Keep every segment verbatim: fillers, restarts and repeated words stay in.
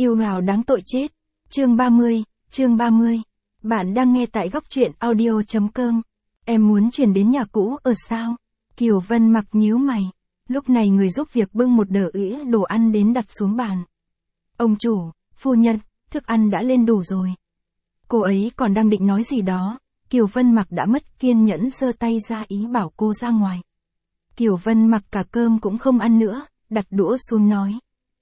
Yêu nào đáng tội chết. Chương ba mươi, chương ba mươi. Bạn đang nghe tại góc truyện audio chấm com. Em muốn chuyển đến nhà cũ ở sao? Kiều Vân mặc nhíu mày. Lúc này người giúp việc bưng một đỡ ĩa đồ ăn đến đặt xuống bàn. Ông chủ, phu nhân, thức ăn đã lên đủ rồi. Cô ấy còn đang định nói gì đó. Kiều Vân mặc đã mất kiên nhẫn giơ tay ra ý bảo cô ra ngoài. Kiều Vân mặc cả cơm cũng không ăn nữa, đặt đũa xuống nói.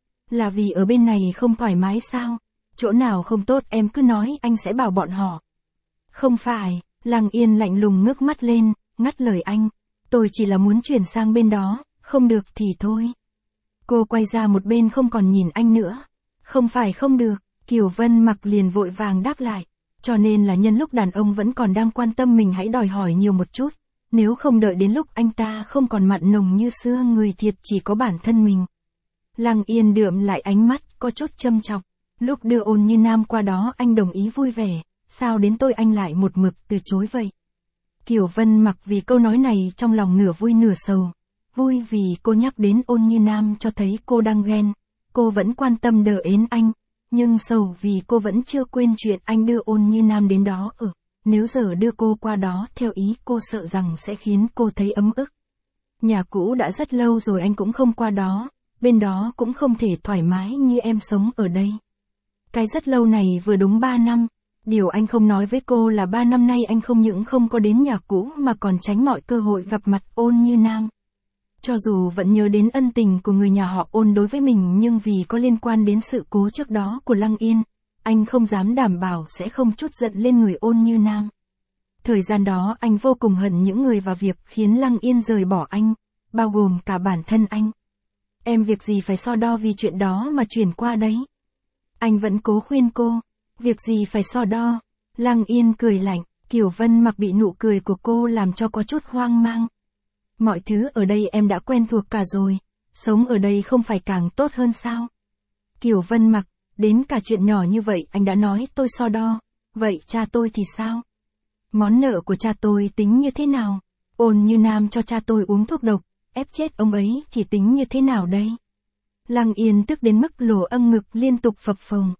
Là vì ở bên này không thoải mái sao? Chỗ nào không tốt em cứ nói anh sẽ bảo bọn họ. Không phải, Lăng Yên lạnh lùng ngước mắt lên, ngắt lời anh. Tôi chỉ là muốn chuyển sang bên đó, không được thì thôi. Cô quay ra một bên không còn nhìn anh nữa. Không phải không được, Kiều Vân mặc liền vội vàng đáp lại. Cho nên là nhân lúc đàn ông vẫn còn đang quan tâm mình hãy đòi hỏi nhiều một chút. Nếu không đợi đến lúc anh ta không còn mặn nồng như xưa người thiệt chỉ có bản thân mình. Lăng Yên đượm lại ánh mắt, có chút châm chọc. Lúc đưa Ôn Như Nam qua đó anh đồng ý vui vẻ, sao đến tôi anh lại một mực từ chối vậy? Kiều Vân mặc vì câu nói này trong lòng nửa vui nửa sầu. Vui vì cô nhắc đến Ôn Như Nam cho thấy cô đang ghen, cô vẫn quan tâm đỡ ến anh. Nhưng sầu vì cô vẫn chưa quên chuyện anh đưa Ôn Như Nam đến đó ở. Nếu giờ đưa cô qua đó theo ý cô sợ rằng sẽ khiến cô thấy ấm ức. Nhà cũ đã rất lâu rồi anh cũng không qua đó. Bên đó cũng không thể thoải mái như em sống ở đây. Cái rất lâu này vừa đúng ba năm. Điều anh không nói với cô là ba năm nay anh không những không có đến nhà cũ mà còn tránh mọi cơ hội gặp mặt Ôn Như Nam. Cho dù vẫn nhớ đến ân tình của người nhà họ Ôn đối với mình nhưng vì có liên quan đến sự cố trước đó của Lăng Yên, anh không dám đảm bảo sẽ không chút giận lên người Ôn Như Nam. Thời gian đó anh vô cùng hận những người và việc khiến Lăng Yên rời bỏ anh, bao gồm cả bản thân anh. Em việc gì phải so đo vì chuyện đó mà chuyển qua đấy. Anh vẫn cố khuyên cô, việc gì phải so đo. Lăng Yên cười lạnh, Kiều Vân mặc bị nụ cười của cô làm cho có chút hoang mang. Mọi thứ ở đây em đã quen thuộc cả rồi, sống ở đây không phải càng tốt hơn sao? Kiều Vân mặc, đến cả chuyện nhỏ như vậy anh đã nói tôi so đo, vậy cha tôi thì sao? Món nợ của cha tôi tính như thế nào? Ôn Như Nam cho cha tôi uống thuốc độc, ép chết ông ấy thì tính như thế nào đây? Lăng Yên tức đến mức lỗ âm ngực liên tục phập phồng.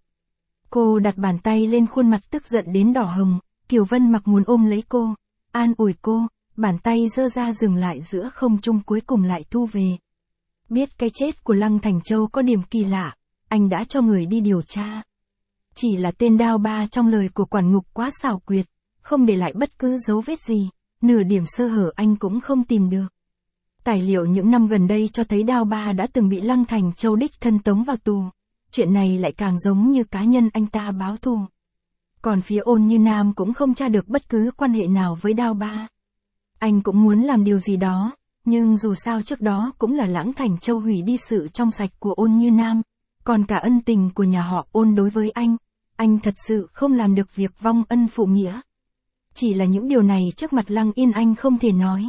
Cô đặt bàn tay lên khuôn mặt tức giận đến đỏ hồng, Kiều Vân mặc muốn ôm lấy cô, an ủi cô, bàn tay giơ ra dừng lại giữa không trung cuối cùng lại thu về. Biết cái chết của Lăng Thành Châu có điểm kỳ lạ, anh đã cho người đi điều tra. Chỉ là tên Đao Ba trong lời của quản ngục quá xảo quyệt, không để lại bất cứ dấu vết gì, nửa điểm sơ hở anh cũng không tìm được. Tài liệu những năm gần đây cho thấy Đao Ba đã từng bị Lăng Thành Châu đích thân tống vào tù. Chuyện này lại càng giống như cá nhân anh ta báo thù. Còn phía Ôn Như Nam cũng không tra được bất cứ quan hệ nào với Đao Ba. Anh cũng muốn làm điều gì đó, nhưng dù sao trước đó cũng là Lăng Thành Châu hủy đi sự trong sạch của Ôn Như Nam, còn cả ân tình của nhà họ Ôn đối với anh, anh thật sự không làm được việc vong ân phụ nghĩa. Chỉ là những điều này trước mặt Lăng Yên anh không thể nói.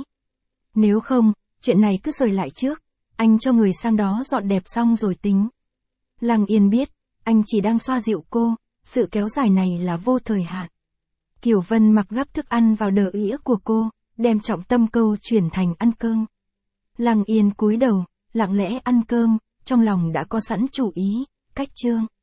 Nếu không, chuyện này cứ rời lại trước, anh cho người sang đó dọn đẹp xong rồi tính. Lăng Yên biết, anh chỉ đang xoa dịu cô, sự kéo dài này là vô thời hạn. Kiều Vân mặc gắp thức ăn vào đờ ĩa của cô, đem trọng tâm câu chuyển thành ăn cơm. Lăng Yên cúi đầu, lặng lẽ ăn cơm, trong lòng đã có sẵn chủ ý, cách chương.